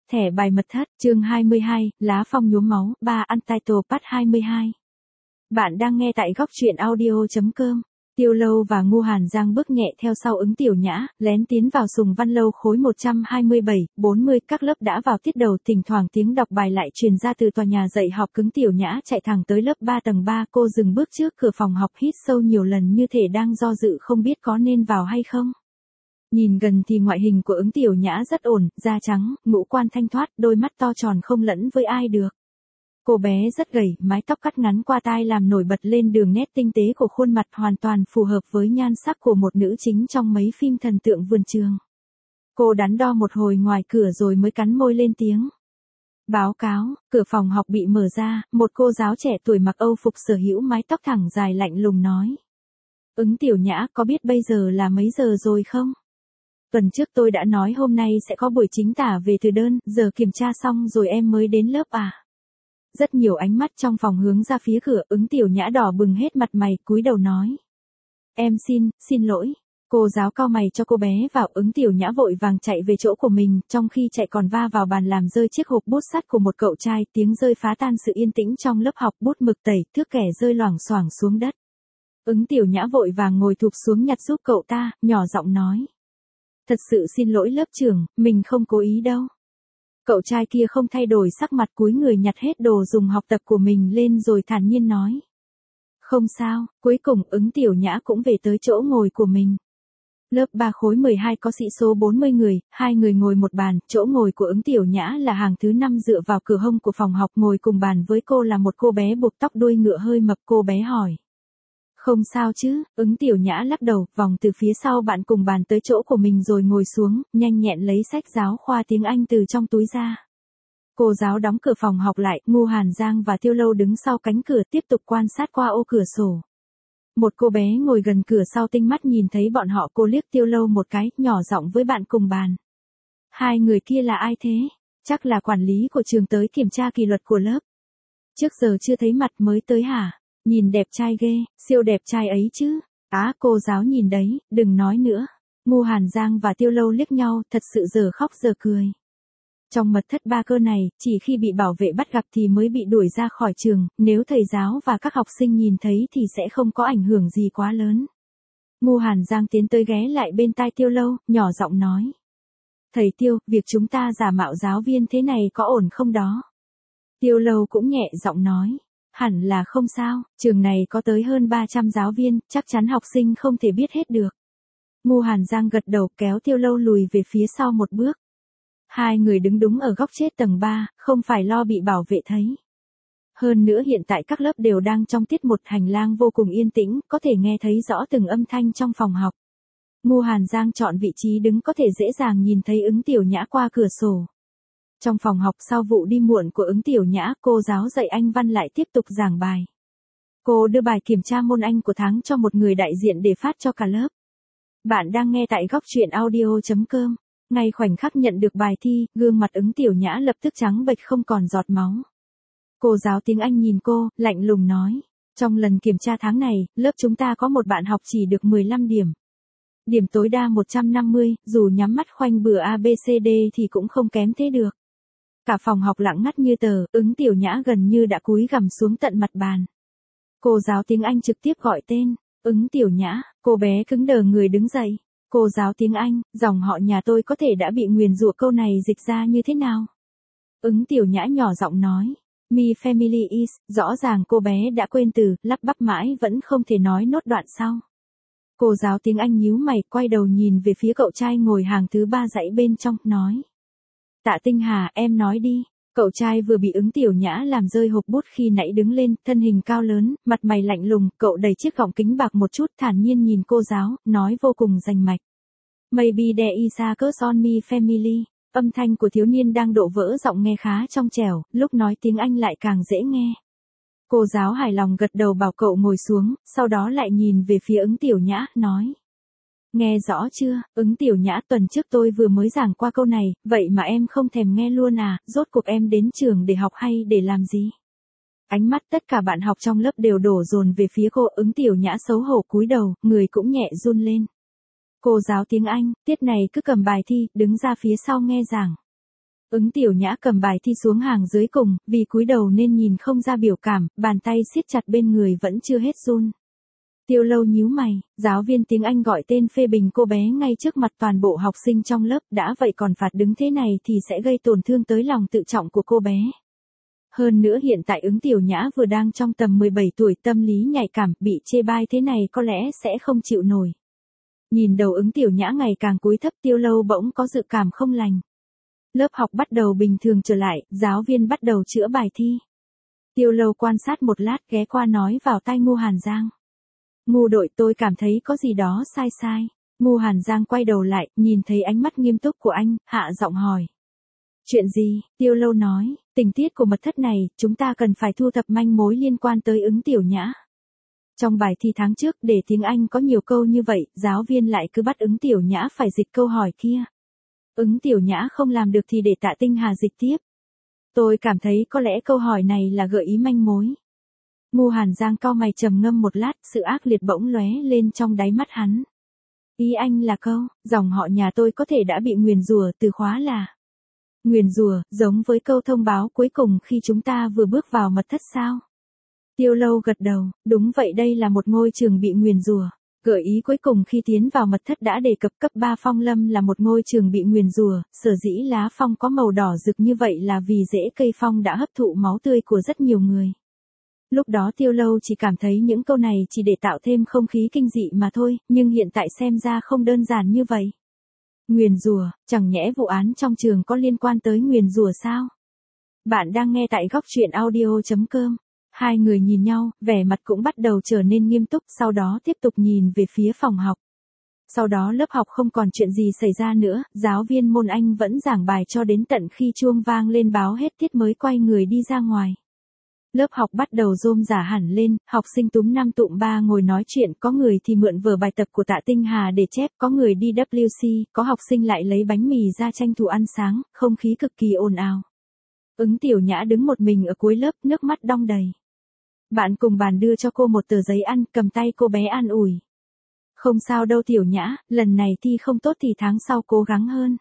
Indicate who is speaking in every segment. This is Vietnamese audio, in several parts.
Speaker 1: Thẻ bài mật thất, chương 22, lá phong nhuốm máu, 3 Untitled Part 22. Bạn đang nghe tại góc truyện audio.com. Tiêu Lâu và Ngô Hàn Giang bước nhẹ theo sau Ứng Tiểu Nhã, lén tiến vào Sùng Văn Lâu khối 127, 40, các lớp đã vào tiết đầu, thỉnh thoảng tiếng đọc bài lại truyền ra từ tòa nhà dạy học. Ứng Tiểu Nhã chạy thẳng tới lớp 3 tầng 3, cô dừng bước trước cửa phòng học, hít sâu nhiều lần như thể đang do dự không biết có nên vào hay không. Nhìn gần thì ngoại hình của Ứng Tiểu Nhã rất ổn, da trắng, ngũ quan thanh thoát, đôi mắt to tròn không lẫn với ai được. Cô bé rất gầy, mái tóc cắt ngắn qua tai làm nổi bật lên đường nét tinh tế của khuôn mặt, hoàn toàn phù hợp với nhan sắc của một nữ chính trong mấy phim thần tượng vườn trường. Cô đắn đo một hồi ngoài cửa rồi mới cắn môi lên tiếng. Báo cáo, cửa phòng học bị mở ra, một cô giáo trẻ tuổi mặc Âu phục sở hữu mái tóc thẳng dài lạnh lùng nói. Ứng Tiểu Nhã, có biết bây giờ là mấy giờ rồi không? Tuần trước tôi đã nói hôm nay sẽ có buổi chính tả về từ đơn, giờ kiểm tra xong rồi em mới đến lớp à? Rất nhiều ánh mắt trong phòng hướng ra phía cửa, Ứng Tiểu Nhã đỏ bừng hết mặt mày, cúi đầu nói. Em xin lỗi. Cô giáo cau mày cho cô bé vào. Ứng Tiểu Nhã vội vàng chạy về chỗ của mình, trong khi chạy còn va vào bàn làm rơi chiếc hộp bút sắt của một cậu trai, tiếng rơi phá tan sự yên tĩnh trong lớp học, bút mực tẩy, thước kẻ rơi loảng xoảng xuống đất. Ứng Tiểu Nhã vội vàng ngồi thụp xuống nhặt giúp cậu ta, nhỏ giọng nói. Thật sự xin lỗi lớp trưởng, mình không cố ý đâu. Cậu trai kia không thay đổi sắc mặt, cúi người nhặt hết đồ dùng học tập của mình lên rồi thản nhiên nói. Không sao. Cuối cùng Ứng Tiểu Nhã cũng về tới chỗ ngồi của mình. Lớp 3 khối 12 có sĩ số 40 người, 2 người ngồi một bàn, chỗ ngồi của Ứng Tiểu Nhã là hàng thứ 5 dựa vào cửa hông của phòng học, ngồi cùng bàn với cô là một cô bé buộc tóc đuôi ngựa hơi mập. Cô bé hỏi. Không sao chứ? Ứng Tiểu Nhã lắc đầu, vòng từ phía sau bạn cùng bàn tới chỗ của mình rồi ngồi xuống, nhanh nhẹn lấy sách giáo khoa tiếng Anh từ trong túi ra. Cô giáo đóng cửa phòng học lại, Ngô Hàn Giang và Tiêu Lâu đứng sau cánh cửa tiếp tục quan sát qua ô cửa sổ. Một cô bé ngồi gần cửa sau tinh mắt nhìn thấy bọn họ, cô liếc Tiêu Lâu một cái, nhỏ giọng với bạn cùng bàn. Hai người kia là ai thế? Chắc là quản lý của trường tới kiểm tra kỷ luật của lớp. Trước giờ chưa thấy mặt mới tới hả? Nhìn đẹp trai ghê, siêu đẹp trai ấy chứ. Á, cô giáo nhìn đấy, đừng nói nữa. Ngô Hàn Giang và Tiêu Lâu liếc nhau, thật sự giờ khóc giờ cười. Trong mật thất ba cơ này, chỉ khi bị bảo vệ bắt gặp thì mới bị đuổi ra khỏi trường, nếu thầy giáo và các học sinh nhìn thấy thì sẽ không có ảnh hưởng gì quá lớn. Ngô Hàn Giang tiến tới ghé lại bên tai Tiêu Lâu, nhỏ giọng nói. Thầy Tiêu, việc chúng ta giả mạo giáo viên thế này có ổn không đó? Tiêu Lâu cũng nhẹ giọng nói. Hẳn là không sao, trường này có tới hơn 300 giáo viên, chắc chắn học sinh không thể biết hết được. Ngô Hàn Giang gật đầu, kéo Tiêu Lâu lùi về phía sau một bước. Hai người đứng đúng ở góc chết tầng 3, không phải lo bị bảo vệ thấy. Hơn nữa hiện tại các lớp đều đang trong tiết một, hành lang vô cùng yên tĩnh, có thể nghe thấy rõ từng âm thanh trong phòng học. Ngô Hàn Giang chọn vị trí đứng có thể dễ dàng nhìn thấy Ứng Tiểu Nhã qua cửa sổ. Trong phòng học sau vụ đi muộn của Ứng Tiểu Nhã, cô giáo dạy Anh văn lại tiếp tục giảng bài. Cô đưa bài kiểm tra môn Anh của tháng cho một người đại diện để phát cho cả lớp. Bạn đang nghe tại góc truyện audio.com. Ngay khoảnh khắc nhận được bài thi, gương mặt Ứng Tiểu Nhã lập tức trắng bệch không còn giọt máu. Cô giáo tiếng Anh nhìn cô, lạnh lùng nói. Trong lần kiểm tra tháng này, lớp chúng ta có một bạn học chỉ được 15 điểm. Điểm tối đa 150, dù nhắm mắt khoanh bừa ABCD thì cũng không kém thế được. Cả phòng học lặng ngắt như tờ, Ứng Tiểu Nhã gần như đã cúi gằm xuống tận mặt bàn. Cô giáo tiếng Anh trực tiếp gọi tên. Ứng Tiểu Nhã, cô bé cứng đờ người đứng dậy. Cô giáo tiếng Anh, dòng họ nhà tôi có thể đã bị nguyền rủa, câu này dịch ra như thế nào? Ứng Tiểu Nhã nhỏ giọng nói. My family is, rõ ràng cô bé đã quên từ, lắp bắp mãi vẫn không thể nói nốt đoạn sau. Cô giáo tiếng Anh nhíu mày, quay đầu nhìn về phía cậu trai ngồi hàng thứ 3 dãy bên trong, nói. Tạ Tinh Hà, em nói đi. Cậu trai vừa bị Ứng Tiểu Nhã làm rơi hộp bút khi nãy đứng lên, thân hình cao lớn, mặt mày lạnh lùng, cậu đẩy chiếc gọng kính bạc một chút, thản nhiên nhìn cô giáo, nói vô cùng rành mạch. Maybe there is a curse on me family. Âm thanh của thiếu niên đang độ vỡ giọng nghe khá trong trẻo, lúc nói tiếng Anh lại càng dễ nghe. Cô giáo hài lòng gật đầu bảo cậu ngồi xuống, sau đó lại nhìn về phía Ứng Tiểu Nhã, nói. Nghe rõ chưa? Ứng Tiểu Nhã, tuần trước tôi vừa mới giảng qua câu này, vậy mà em không thèm nghe luôn à? Rốt cuộc em đến trường để học hay để làm gì? Ánh mắt tất cả bạn học trong lớp đều đổ dồn về phía cô. Ứng Tiểu Nhã xấu hổ cúi đầu, người cũng nhẹ run lên. Cô giáo tiếng Anh, tiết này cứ cầm bài thi, đứng ra phía sau nghe giảng. Ứng Tiểu Nhã cầm bài thi xuống hàng dưới cùng, vì cúi đầu nên nhìn không ra biểu cảm, bàn tay siết chặt bên người vẫn chưa hết run. Tiêu Lâu nhíu mày, giáo viên tiếng Anh gọi tên phê bình cô bé ngay trước mặt toàn bộ học sinh trong lớp, đã vậy còn phạt đứng thế này thì sẽ gây tổn thương tới lòng tự trọng của cô bé. Hơn nữa hiện tại Ứng Tiểu Nhã vừa đang trong tầm 17 tuổi, tâm lý nhạy cảm, bị chê bai thế này có lẽ sẽ không chịu nổi. Nhìn đầu Ứng Tiểu Nhã ngày càng cúi thấp, Tiêu Lâu bỗng có dự cảm không lành. Lớp học bắt đầu bình thường trở lại, giáo viên bắt đầu chữa bài thi. Tiêu Lâu quan sát một lát, ghé qua nói vào tai Ngô Hàn Giang. Ngô đội, tôi cảm thấy có gì đó sai sai. Ngô Hàn Giang quay đầu lại, nhìn thấy ánh mắt nghiêm túc của anh, hạ giọng hỏi. Chuyện gì? Tiêu Lâu nói, tình tiết của mật thất này, chúng ta cần phải thu thập manh mối liên quan tới Ứng Tiểu Nhã. Trong bài thi tháng trước, để tiếng Anh có nhiều câu như vậy, giáo viên lại cứ bắt Ứng Tiểu Nhã phải dịch câu hỏi kia. Ứng Tiểu Nhã không làm được thì để Tạ Tinh Hà dịch tiếp. Tôi cảm thấy có lẽ câu hỏi này là gợi ý manh mối. Ngô Hàn Giang cau mày trầm ngâm một lát, sự ác liệt bỗng lóe lên trong đáy mắt hắn. Ý anh là câu, dòng họ nhà tôi có thể đã bị nguyền rủa, từ khóa là. Nguyền rủa, giống với câu thông báo cuối cùng khi chúng ta vừa bước vào mật thất sao? Tiêu Lâu gật đầu, đúng vậy, đây là một ngôi trường bị nguyền rủa. Gợi ý cuối cùng khi tiến vào mật thất đã đề cập cấp 3 phong lâm là một ngôi trường bị nguyền rủa, sở dĩ lá phong có màu đỏ rực như vậy là vì rễ cây phong đã hấp thụ máu tươi của rất nhiều người. Lúc đó Tiêu Lâu chỉ cảm thấy những câu này chỉ để tạo thêm không khí kinh dị mà thôi, nhưng hiện tại xem ra không đơn giản như vậy. Nguyền rủa, chẳng nhẽ vụ án trong trường có liên quan tới nguyền rủa sao? Bạn đang nghe tại góc truyện audio.com. Hai người nhìn nhau, vẻ mặt cũng bắt đầu trở nên nghiêm túc, sau đó tiếp tục nhìn về phía phòng học. Sau đó lớp học không còn chuyện gì xảy ra nữa, giáo viên môn Anh vẫn giảng bài cho đến tận khi chuông vang lên báo hết tiết mới quay người đi ra ngoài. Lớp học bắt đầu rôm rả hẳn lên, học sinh túm năm tụm ba ngồi nói chuyện, có người thì mượn vở bài tập của Tạ Tinh Hà để chép, có người đi WC, có học sinh lại lấy bánh mì ra tranh thủ ăn sáng, không khí cực kỳ ồn ào. Ứng Tiểu Nhã đứng một mình ở cuối lớp, nước mắt đong đầy. Bạn cùng bàn đưa cho cô một tờ giấy ăn, cầm tay cô bé an ủi. Không sao đâu Tiểu Nhã, lần này thi không tốt thì tháng sau cố gắng hơn.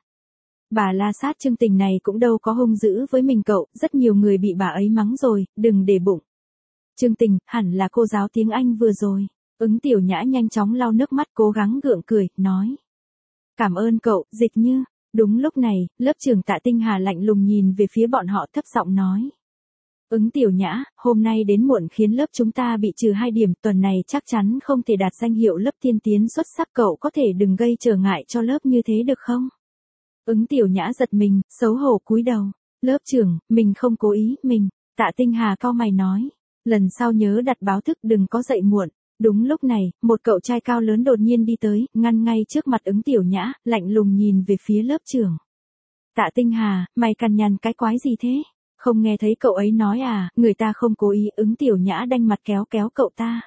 Speaker 1: Bà la sát Trương Tình này cũng đâu có hung dữ với mình cậu, rất nhiều người bị bà ấy mắng rồi, đừng để bụng. Trương Tình, hẳn là cô giáo tiếng Anh vừa rồi. Ứng Tiểu Nhã nhanh chóng lau nước mắt cố gắng gượng cười, nói. Cảm ơn cậu, Dịch Như. Đúng lúc này, lớp trưởng Tạ Tinh Hà lạnh lùng nhìn về phía bọn họ thấp giọng nói. Ứng Tiểu Nhã, hôm nay đến muộn khiến lớp chúng ta bị trừ 2 điểm, tuần này chắc chắn không thể đạt danh hiệu lớp tiên tiến xuất sắc, cậu có thể đừng gây trở ngại cho lớp như thế được không? Ứng Tiểu Nhã giật mình, xấu hổ cúi đầu. Lớp trưởng, mình không cố ý, mình. Tạ Tinh Hà cau mày nói. Lần sau nhớ đặt báo thức đừng có dậy muộn. Đúng lúc này, một cậu trai cao lớn đột nhiên đi tới, ngăn ngay trước mặt Ứng Tiểu Nhã, lạnh lùng nhìn về phía lớp trưởng. Tạ Tinh Hà, mày cằn nhằn cái quái gì thế? Không nghe thấy cậu ấy nói à, người ta không cố ý. Ứng Tiểu Nhã đanh mặt kéo kéo cậu ta.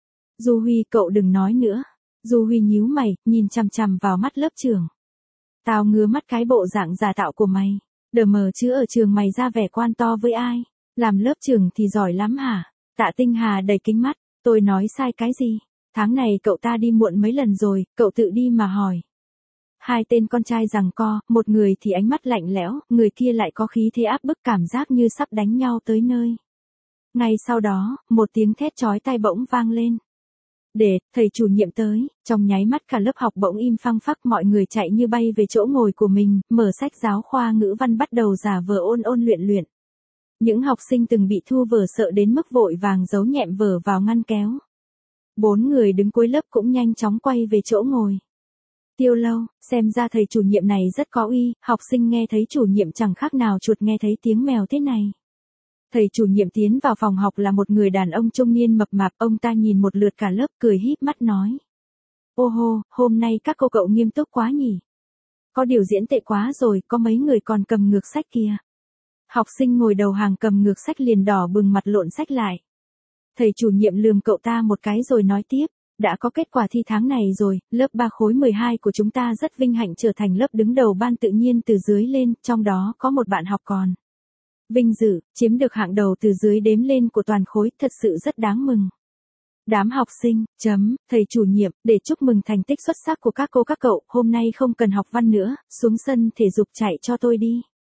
Speaker 1: Du Huy, cậu đừng nói nữa. Du Huy nhíu mày, nhìn chằm chằm vào mắt lớp trưởng. Tao ngứa mắt cái bộ dạng giả tạo của mày. Đờ mờ chứ ở trường mày ra vẻ quan to với ai? Làm lớp trưởng thì giỏi lắm hả? Tạ Tinh Hà đầy kính mắt. Tôi nói sai cái gì? Tháng này cậu ta đi muộn mấy lần rồi, cậu tự đi mà hỏi. Hai tên con trai giằng co, một người thì ánh mắt lạnh lẽo, người kia lại có khí thế áp bức, cảm giác như sắp đánh nhau tới nơi. Ngay sau đó, một tiếng thét chói tai bỗng vang lên. Để, thầy chủ nhiệm tới, trong nháy mắt cả lớp học bỗng im phăng phắc, mọi người chạy như bay về chỗ ngồi của mình, mở sách giáo khoa ngữ văn bắt đầu giả vờ ôn luyện luyện. Những học sinh từng bị thu vở sợ đến mức vội vàng giấu nhẹm vở vào ngăn kéo. 4 người đứng cuối lớp cũng nhanh chóng quay về chỗ ngồi. Tiêu Lâu, xem ra thầy chủ nhiệm này rất có uy, học sinh nghe thấy chủ nhiệm chẳng khác nào chuột nghe thấy tiếng mèo thế này. Thầy chủ nhiệm tiến vào phòng học là một người đàn ông trung niên mập mạp, ông ta nhìn một lượt cả lớp cười híp mắt nói. Ô hô, hôm nay các cô cậu nghiêm túc quá nhỉ. Có điều diễn tệ quá rồi, có mấy người còn cầm ngược sách kìa. Học sinh ngồi đầu hàng cầm ngược sách liền đỏ bừng mặt lộn sách lại. Thầy chủ nhiệm lườm cậu ta một cái rồi nói tiếp. Đã có kết quả thi tháng này rồi, lớp 3 khối 12 của chúng ta rất vinh hạnh trở thành lớp đứng đầu ban tự nhiên từ dưới lên, trong đó có một bạn học còn. Vinh dự, chiếm được hạng đầu từ dưới đếm lên của toàn khối, thật sự rất đáng mừng. Đám học sinh, thầy chủ nhiệm, để chúc mừng thành tích xuất sắc của các cô các cậu, hôm nay không cần học văn nữa, xuống sân thể dục chạy cho tôi đi.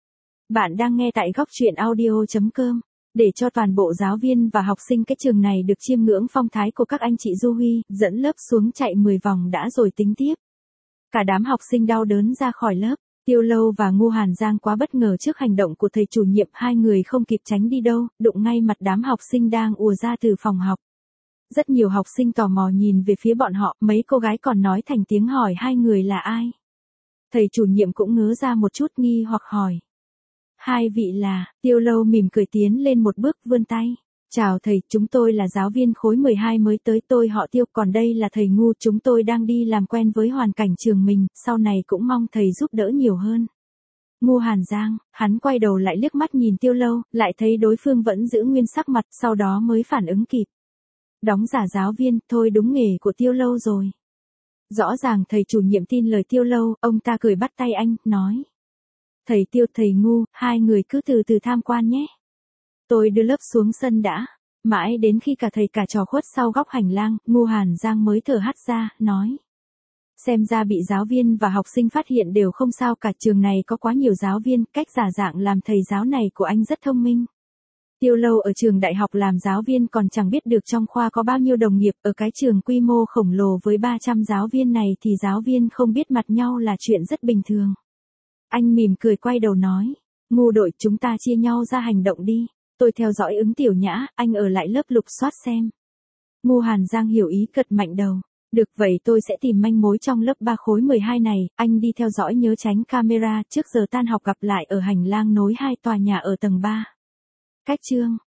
Speaker 1: Bạn đang nghe tại góc truyện audio.com. Để cho toàn bộ giáo viên và học sinh cái trường này được chiêm ngưỡng phong thái của các anh chị Du Huy, dẫn lớp xuống chạy 10 vòng đã rồi tính tiếp. Cả đám học sinh đau đớn ra khỏi lớp. Tiêu Lâu và Ngô Hàn Giang quá bất ngờ trước hành động của thầy chủ nhiệm, hai người không kịp tránh đi đâu, đụng ngay mặt đám học sinh đang ùa ra từ phòng học. Rất nhiều học sinh tò mò nhìn về phía bọn họ, mấy cô gái còn nói thành tiếng hỏi hai người là ai. Thầy chủ nhiệm cũng ngớ ra một chút nghi hoặc hỏi. Hai vị là, Tiêu Lâu mỉm cười tiến lên một bước vươn tay. Chào thầy, chúng tôi là giáo viên khối 12 mới tới, tôi họ Tiêu, còn đây là thầy Ngu, chúng tôi đang đi làm quen với hoàn cảnh trường mình, sau này cũng mong thầy giúp đỡ nhiều hơn. Ngô Hàn Giang, hắn quay đầu lại liếc mắt nhìn Tiêu Lâu, lại thấy đối phương vẫn giữ nguyên sắc mặt, sau đó mới phản ứng kịp. Đóng giả giáo viên, thôi đúng nghề của Tiêu Lâu rồi. Rõ ràng thầy chủ nhiệm tin lời Tiêu Lâu, ông ta cười bắt tay anh, nói. Thầy Tiêu, thầy Ngu, hai người cứ từ từ tham quan nhé. Tôi đưa lớp xuống sân đã. Mãi đến khi cả thầy cả trò khuất sau góc hành lang, Ngô Hàn Giang mới thở hắt ra, nói. Xem ra bị giáo viên và học sinh phát hiện đều không sao cả, trường này có quá nhiều giáo viên, cách giả dạng làm thầy giáo này của anh rất thông minh. Tiêu Lâu ở trường đại học làm giáo viên còn chẳng biết được trong khoa có bao nhiêu đồng nghiệp, ở cái trường quy mô khổng lồ với 300 giáo viên này thì giáo viên không biết mặt nhau là chuyện rất bình thường. Anh mỉm cười quay đầu nói, Ngu đội, chúng ta chia nhau ra hành động đi. Tôi theo dõi Ứng Tiểu Nhã, anh ở lại lớp lục soát xem. Ngô Hàn Giang hiểu ý gật mạnh đầu. Được vậy tôi sẽ tìm manh mối trong lớp 3 khối 12 này, anh đi theo dõi nhớ tránh camera, trước giờ tan học gặp lại ở hành lang nối hai tòa nhà ở tầng 3. Cách chương.